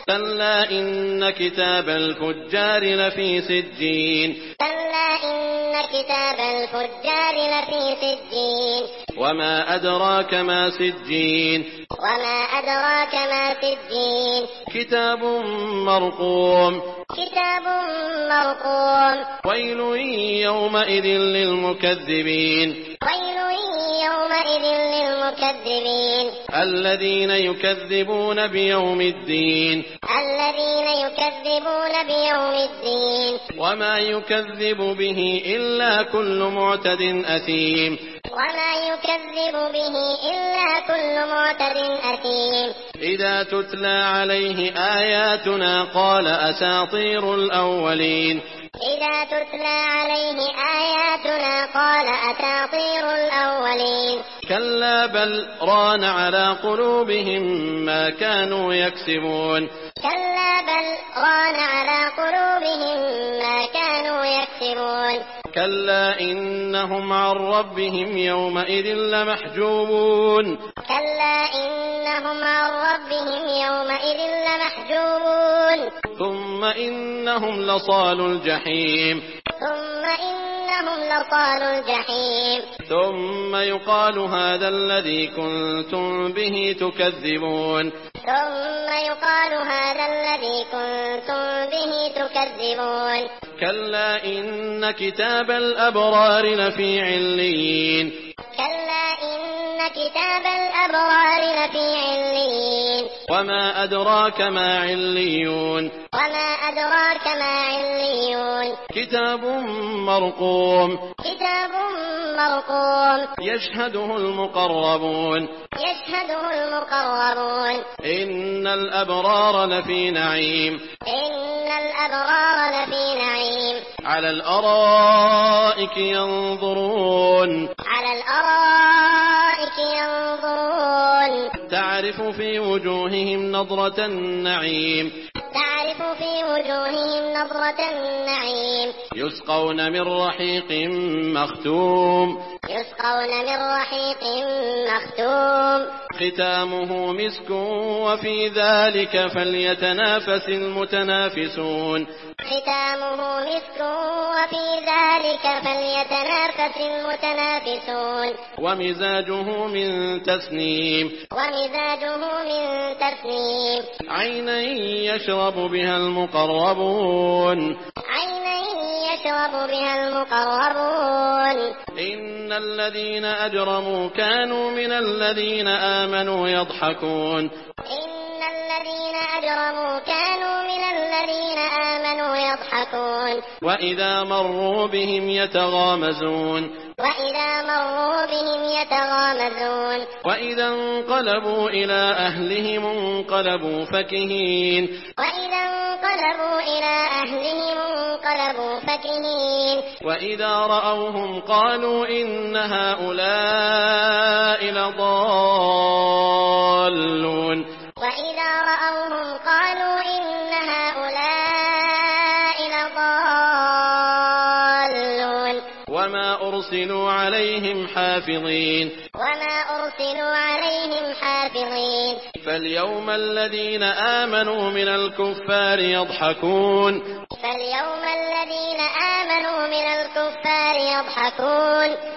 كلا إن كتاب الفجار لفي سجين كلا إن كتاب الفجار لفي سجين وما أدراك ما سجين وما أدراك ما سجين كتاب مرقوم كتاب مرقوم ويل يومئذ للمكذبين ويل يومئذ للمكذبين الذين يكذبون بيوم الدين الذين يكذبون بيوم الدين وما يكذب به إلا كل معتد أثيم وما يكذب به إلا كل معتد أثيم إذا تتلى عليه آياتنا قال أساطير الأولين إذا تتلى عليه آياتنا قال أساطير الأولين كلا بل ران على قلوبهم ما كانوا يكسبون كلا بل ران على قلوبهم ما كانوا يكسبون كلا إنهم عن ربهم يومئذ لمحجوبون كلا إنهم عن ربهم يومئذ لمحجوبون ثم إنهم لصال الجحيم ثم إنهم لصال الجحيم ثم يقال هذا الذي كنتم به تكذبون ثم يقال هذا الذي كنتم به تكذبون كلا إن كتاب الأبرار لفي عليين كلا إن كتاب الأبرار لفي عليين وما أدراك ما عليون وما أدراك ما عليون كتاب مرقوم كتاب مرقوم يشهده المقربون يشهده المقربون إن الأبرار لفي نعيم إن الأبرار لفي نعيم على الأرائك ينظرون على الأرائك ينظرون تعرف في وجوههم نضرة النعيم تعرف في وجوههم نضرة النعيم يسقون من رحيق مختوم يسقون من رحيق مختوم ختامه مسك وفي ذلك فليتنافس المتنافسون ختامه مسك وفي ذلك فليتنافس المتنافسون ومزاجه من تسنيم ومزاجه من تسنيم عينا يشرب بها المقربون عينا يشرب بها المقربون إن الذين أجرموا كانوا من الذين آمنوا يضحكون إن الذين أجرموا كانوا من الذين آمنوا يضحكون وإذا مروا بهم يتغامزون وإذا مروا بهم يتغامزون وإذا انقلبوا إلى أهلهم انقلبوا فكهين وإذا انقلبوا إلى أهلهم انقلبوا فكهين وإذا رأوهم قالوا إن هؤلاء لضالون وإذا رأوهم قالوا إن هؤلاء لضالون وما أرسلوا عليهم حافظين وما أرسلوا عليهم حافظين فاليوم الذين آمنوا من الكفار يضحكون فاليوم الذين آمنوا من الكفار يضحكون